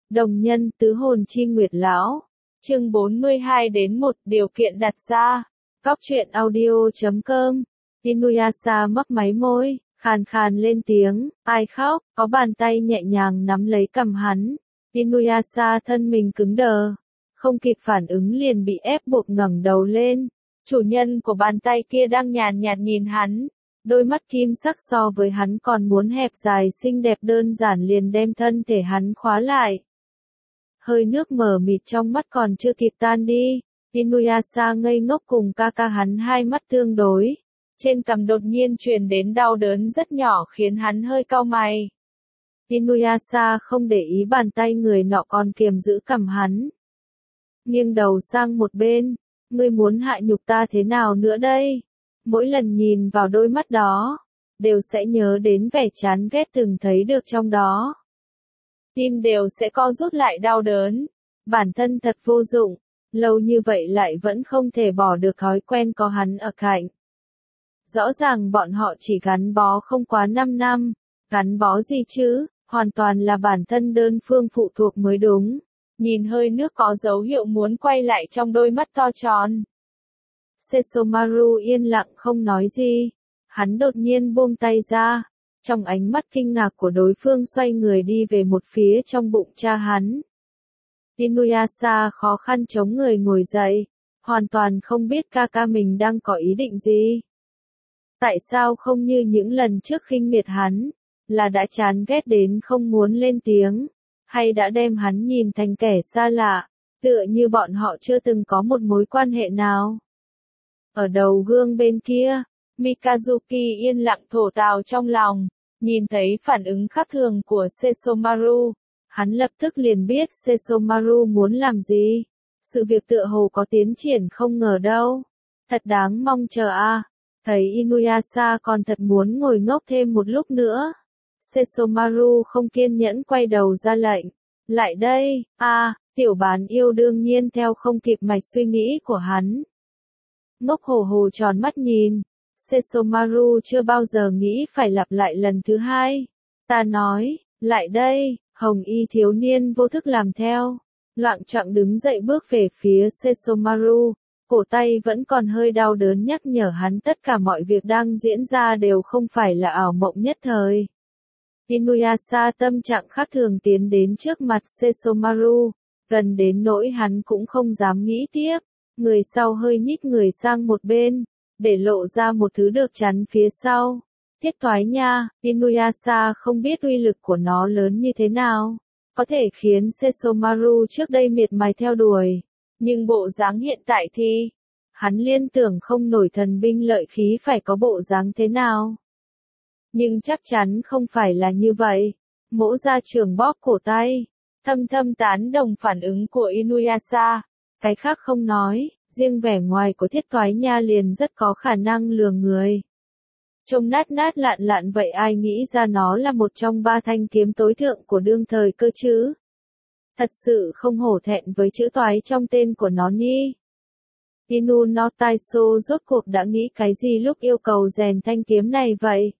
Đồng nhân tứ hồn chi nguyệt lão. Chương 42-1 điều kiện đặt ra. Góc truyện audio.com. Inuyasha mấp máy môi, khàn khàn lên tiếng, ai khóc, có bàn tay nhẹ nhàng nắm lấy cằm hắn. Inuyasha thân mình cứng đờ, không kịp phản ứng liền bị ép buộc ngẩng đầu lên. Chủ nhân của bàn tay kia đang nhàn nhạt nhìn hắn. Đôi mắt kim sắc so với hắn còn muốn hẹp dài xinh đẹp đơn giản liền đem thân thể hắn khóa lại. Hơi nước mờ mịt trong mắt còn chưa kịp tan đi, Inuyasha ngây ngốc cùng ca hắn hai mắt tương đối. Trên cằm đột nhiên truyền đến đau đớn rất nhỏ khiến hắn hơi cau mày. Inuyasha không để ý bàn tay người nọ còn kiềm giữ cằm hắn. Nghiêng đầu sang một bên, ngươi muốn hại nhục ta thế nào nữa đây? Mỗi lần nhìn vào đôi mắt đó, đều sẽ nhớ đến vẻ chán ghét từng thấy được trong đó. Tim đều sẽ co rút lại đau đớn. Bản thân thật vô dụng, lâu như vậy lại vẫn không thể bỏ được thói quen có hắn ở cạnh. Rõ ràng bọn họ chỉ gắn bó không quá 5 năm, gắn bó gì chứ, hoàn toàn là bản thân đơn phương phụ thuộc mới đúng. Nhìn hơi nước có dấu hiệu muốn quay lại trong đôi mắt to tròn. Sesomaru yên lặng không nói gì. Hắn đột nhiên buông tay ra. Trong ánh mắt kinh ngạc của đối phương xoay người đi về một phía trong bụng cha hắn. Inuyasha khó khăn chống người ngồi dậy. Hoàn toàn không biết ca mình đang có ý định gì. Tại sao không như những lần trước khinh miệt hắn, là đã chán ghét đến không muốn lên tiếng, hay đã đem hắn nhìn thành kẻ xa lạ, tựa như bọn họ chưa từng có một mối quan hệ nào. Ở đầu gương bên kia, Mikazuki yên lặng thổ thào trong lòng, nhìn thấy phản ứng khác thường của Sesomaru, hắn lập tức liền biết Sesomaru muốn làm gì. Sự việc tựa hồ có tiến triển không ngờ đâu. Thật đáng mong chờ a. Thấy Inuyasha còn thật muốn ngồi ngốc thêm một lúc nữa. Sesomaru không kiên nhẫn quay đầu ra lệnh. Lại đây, tiểu bán yêu đương nhiên theo không kịp mạch suy nghĩ của hắn. Ngốc hổ hồ tròn mắt nhìn. Sesomaru chưa bao giờ nghĩ phải lặp lại lần thứ hai. Ta nói, lại đây, hồng y thiếu niên vô thức làm theo. Loạng choạng đứng dậy bước về phía Sesomaru. Cổ tay vẫn còn hơi đau đớn nhắc nhở hắn tất cả mọi việc đang diễn ra đều không phải là ảo mộng nhất thời. Inuyasha tâm trạng khác thường tiến đến trước mặt Sesomaru, gần đến nỗi hắn cũng không dám nghĩ tiếp. Người sau hơi nhích người sang một bên, để lộ ra một thứ được chắn phía sau. Thiết toái nha, Inuyasha không biết uy lực của nó lớn như thế nào, có thể khiến Sesomaru trước đây miệt mài theo đuổi. Nhưng bộ dáng hiện tại thì, hắn liên tưởng không nổi thần binh lợi khí phải có bộ dáng thế nào. Nhưng chắc chắn không phải là như vậy. Mỗ gia trưởng bóp cổ tay, thâm thâm tán đồng phản ứng của Inuyasha. Cái khác không nói, riêng vẻ ngoài của thiết toái nha liền rất có khả năng lừa người. Trông nát nát lạn lạn vậy ai nghĩ ra nó là một trong 3 thanh kiếm tối thượng của đương thời cơ chứ? Thật sự không hổ thẹn với chữ toái trong tên của nó ni. Inu no Taisho rốt cuộc đã nghĩ cái gì lúc yêu cầu rèn thanh kiếm này vậy?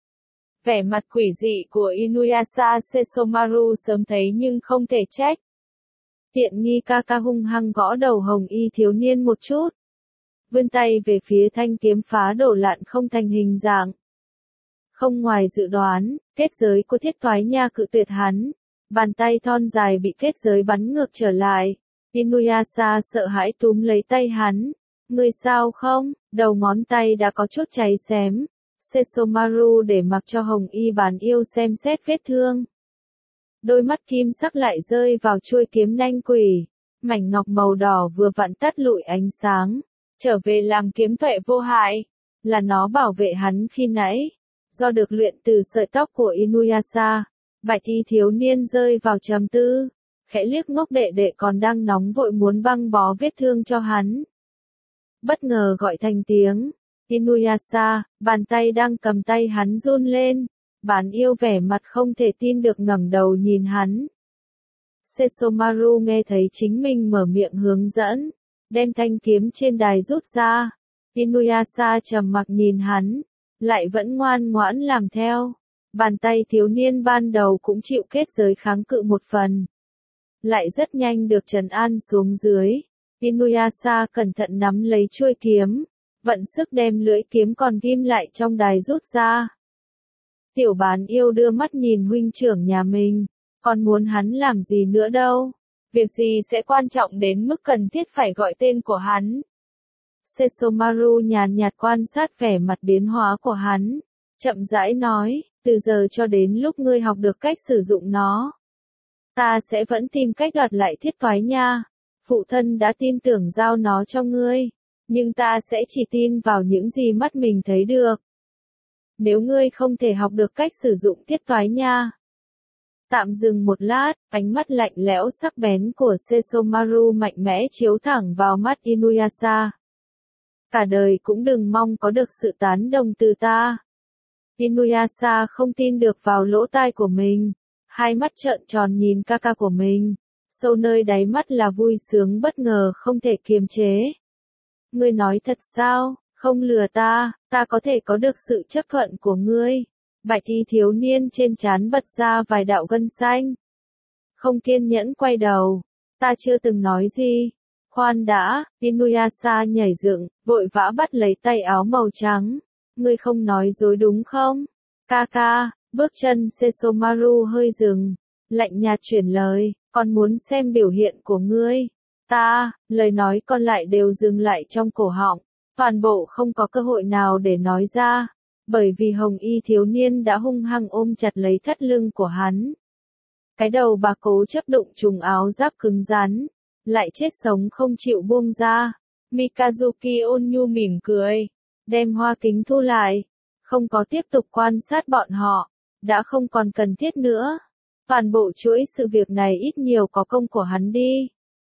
Vẻ mặt quỷ dị của Inuyasha Sesomaru sớm thấy nhưng không thể trách. Tiện nghi ca hung hăng gõ đầu hồng y thiếu niên một chút. Vươn tay về phía thanh kiếm phá đổ lạn không thành hình dạng. Không ngoài dự đoán, kết giới của thiết toái nha cự tuyệt hắn. Bàn tay thon dài bị kết giới bắn ngược trở lại. Inuyasha sợ hãi túm lấy tay hắn. Ngươi sao không? Đầu ngón tay đã có chút cháy xém. Sesomaru để mặc cho hồng y bán yêu xem xét vết thương. Đôi mắt kim sắc lại rơi vào chuôi kiếm nanh quỷ. Mảnh ngọc màu đỏ vừa vặn tắt lụi ánh sáng. Trở về làm kiếm tuệ vô hại. Là nó bảo vệ hắn khi nãy. Do được luyện từ sợi tóc của Inuyasha. Bạch y thiếu niên rơi vào trầm tư. Khẽ liếc ngốc đệ đệ còn đang nóng vội muốn băng bó vết thương cho hắn. Bất ngờ gọi thành tiếng. Inuyasha, bàn tay đang cầm tay hắn run lên. Bán yêu vẻ mặt không thể tin được ngẩng đầu nhìn hắn. Sesomaru nghe thấy chính mình mở miệng hướng dẫn. Đem thanh kiếm trên đài rút ra. Inuyasha trầm mặc nhìn hắn. Lại vẫn ngoan ngoãn làm theo. Bàn tay thiếu niên ban đầu cũng chịu kết giới kháng cự một phần. lại rất nhanh được trấn an xuống dưới. Inuyasha cẩn thận nắm lấy chuôi kiếm, vận sức đem lưỡi kiếm còn ghim lại trong đài rút ra. Tiểu bán yêu đưa mắt nhìn huynh trưởng nhà mình, còn muốn hắn làm gì nữa đâu, việc gì sẽ quan trọng đến mức cần thiết phải gọi tên của hắn. Sesomaru nhàn nhạt quan sát vẻ mặt biến hóa của hắn, chậm rãi nói, từ giờ cho đến lúc ngươi học được cách sử dụng nó, ta sẽ vẫn tìm cách đoạt lại thiết toái nha. Phụ thân đã tin tưởng giao nó cho ngươi, nhưng ta sẽ chỉ tin vào những gì mắt mình thấy được. Nếu ngươi không thể học được cách sử dụng thiết toái nha. Tạm dừng một lát, ánh mắt lạnh lẽo sắc bén của Sesomaru mạnh mẽ chiếu thẳng vào mắt Inuyasha. Cả đời cũng đừng mong có được sự tán đồng từ ta. Inuyasha không tin được vào lỗ tai của mình, hai mắt trợn tròn nhìn ca ca của mình, sâu nơi đáy mắt là vui sướng bất ngờ không thể kiềm chế. Ngươi nói thật sao, không lừa ta, ta có thể có được sự chấp thuận của ngươi. Bạch y thiếu niên trên trán bật ra vài đạo gân xanh. Không kiên nhẫn quay đầu, ta chưa từng nói gì. Khoan đã, Inuyasha nhảy dựng, vội vã bắt lấy tay áo màu trắng. Ngươi không nói dối đúng không? Ca, bước chân Sesomaru hơi dừng, lạnh nhạt chuyển lời, con muốn xem biểu hiện của ngươi. Lời nói còn lại đều dừng lại trong cổ họng, toàn bộ không có cơ hội nào để nói ra, bởi vì hồng y thiếu niên đã hung hăng ôm chặt lấy thắt lưng của hắn. Cái đầu bà cố chấp đụng trùng áo giáp cứng rắn, lại chết sống không chịu buông ra. Mikazuki ôn nhu mỉm cười, đem hoa kính thu lại, không có tiếp tục quan sát bọn họ, đã không còn cần thiết nữa. Toàn bộ chuỗi sự việc này ít nhiều có công của hắn đi.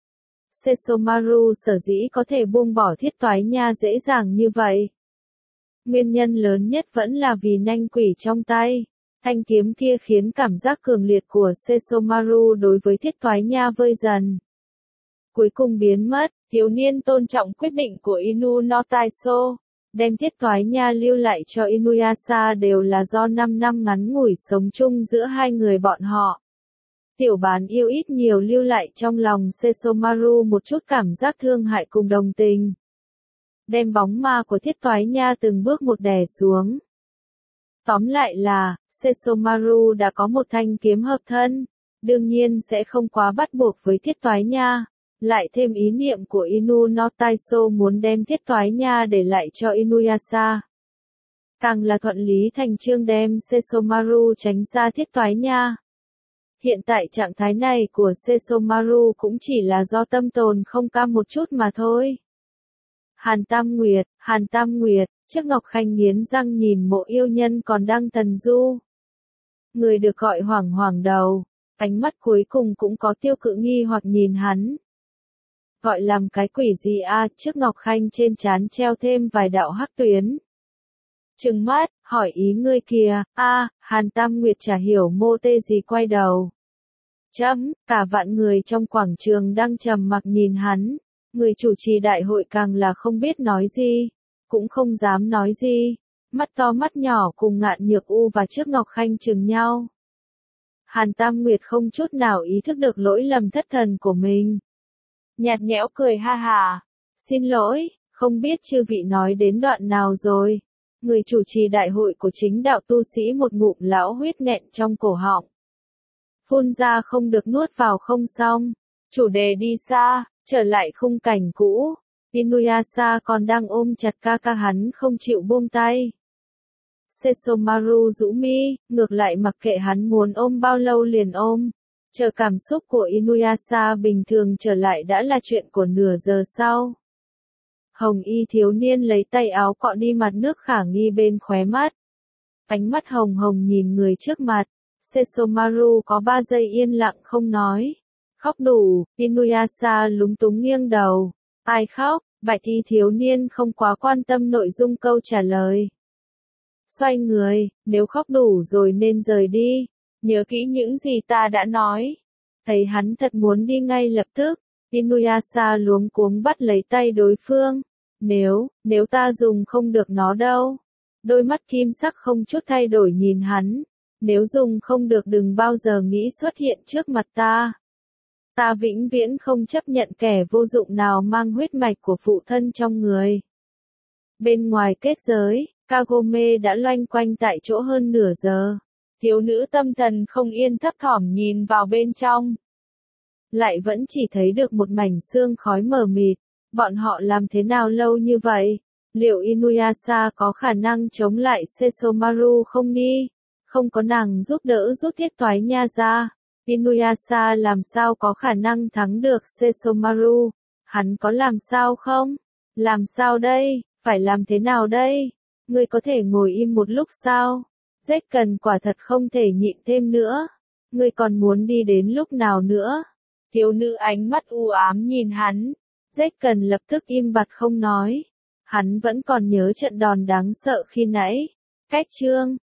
Sesomaru sở dĩ có thể buông bỏ thiết toái nha dễ dàng như vậy. Nguyên nhân lớn nhất vẫn là vì nanh quỷ trong tay. Thanh kiếm kia khiến cảm giác cường liệt của Sesomaru đối với thiết toái nha vơi dần. Cuối cùng biến mất, thiếu niên tôn trọng quyết định của Inu no Taisho. Đem thiết toái nha lưu lại cho Inuyasha đều là do 5 năm ngắn ngủi sống chung giữa hai người bọn họ. Tiểu bán yêu ít nhiều lưu lại trong lòng Sesomaru một chút cảm giác thương hại cùng đồng tình. Đem bóng ma của thiết toái nha từng bước một đè xuống. Tóm lại là, Sesomaru đã có một thanh kiếm hợp thân, đương nhiên sẽ không quá bắt buộc với thiết toái nha. Lại thêm ý niệm của Inu no Taisho muốn đem thiết toái nha để lại cho Inuyasha. Càng là thuận lý thành chương đem Sesomaru tránh ra thiết toái nha. Hiện tại trạng thái này của Sesomaru cũng chỉ là do tâm tồn không cam một chút mà thôi. Hàn Tam Nguyệt, trước Ngọc Khanh nghiến răng nhìn mộ yêu nhân còn đang thần du. Người được gọi hoảng hoảng đầu, ánh mắt cuối cùng cũng có tiêu cự nghi hoặc nhìn hắn. Gọi làm cái quỷ gì a? Trước Ngọc Khanh trên trán treo thêm vài đạo hắc tuyến. Trừng mắt, hỏi ý ngươi kìa, Hàn Tam Nguyệt chả hiểu mô tê gì quay đầu. Cả vạn người trong quảng trường đang trầm mặc nhìn hắn, người chủ trì đại hội càng là không biết nói gì, cũng không dám nói gì, mắt to mắt nhỏ cùng Ngạn Nhược U và trước Ngọc Khanh chừng nhau. Hàn Tam Nguyệt không chút nào ý thức được lỗi lầm thất thần của mình. Nhạt nhẽo cười ha hà, xin lỗi, không biết chư vị nói đến đoạn nào rồi. Người chủ trì đại hội của chính đạo tu sĩ một ngụm lão huyết nghẹn trong cổ họng. Phun ra không được nuốt vào không xong. Chủ đề đi xa, trở lại khung cảnh cũ. Inuyasha còn đang ôm chặt ca ca hắn không chịu buông tay. Sesomaru rũ mi, ngược lại mặc kệ hắn muốn ôm bao lâu liền ôm. Chờ cảm xúc của Inuyasha bình thường trở lại đã là chuyện của nửa giờ sau. Hồng y thiếu niên lấy tay áo cọ đi mặt nước khả nghi bên khóe mắt. Ánh mắt hồng hồng nhìn người trước mặt. Sesomaru có 3 giây yên lặng không nói. Khóc đủ, Inuyasha lúng túng nghiêng đầu. Ai khóc? Bạch y thiếu niên không quá quan tâm nội dung câu trả lời. Xoay người, nếu khóc đủ rồi nên rời đi. Nhớ kỹ những gì ta đã nói. Thấy hắn thật muốn đi ngay lập tức. Inuyasha luống cuống bắt lấy tay đối phương. Nếu ta dùng không được nó đâu. Đôi mắt kim sắc không chút thay đổi nhìn hắn. Nếu dùng không được đừng bao giờ nghĩ xuất hiện trước mặt ta. Ta vĩnh viễn không chấp nhận kẻ vô dụng nào mang huyết mạch của phụ thân trong người. Bên ngoài kết giới, Kagome đã loanh quanh tại chỗ hơn nửa giờ. Thiếu nữ tâm thần không yên thấp thỏm nhìn vào bên trong. Lại vẫn chỉ thấy được một mảnh sương khói mờ mịt. Bọn họ làm thế nào lâu như vậy? Liệu Inuyasha có khả năng chống lại Sesomaru không đi? Không có nàng giúp đỡ rút thiết toái nha ra. Inuyasha làm sao có khả năng thắng được Sesomaru? Hắn có làm sao không? Làm sao đây? Phải làm thế nào đây? Ngươi có thể ngồi im một lúc sao? Zekken quả thật không thể nhịn thêm nữa. Ngươi còn muốn đi đến lúc nào nữa? Thiếu nữ ánh mắt u ám nhìn hắn. Zekken lập tức im bặt không nói. Hắn vẫn còn nhớ trận đòn đáng sợ khi nãy. Cách chương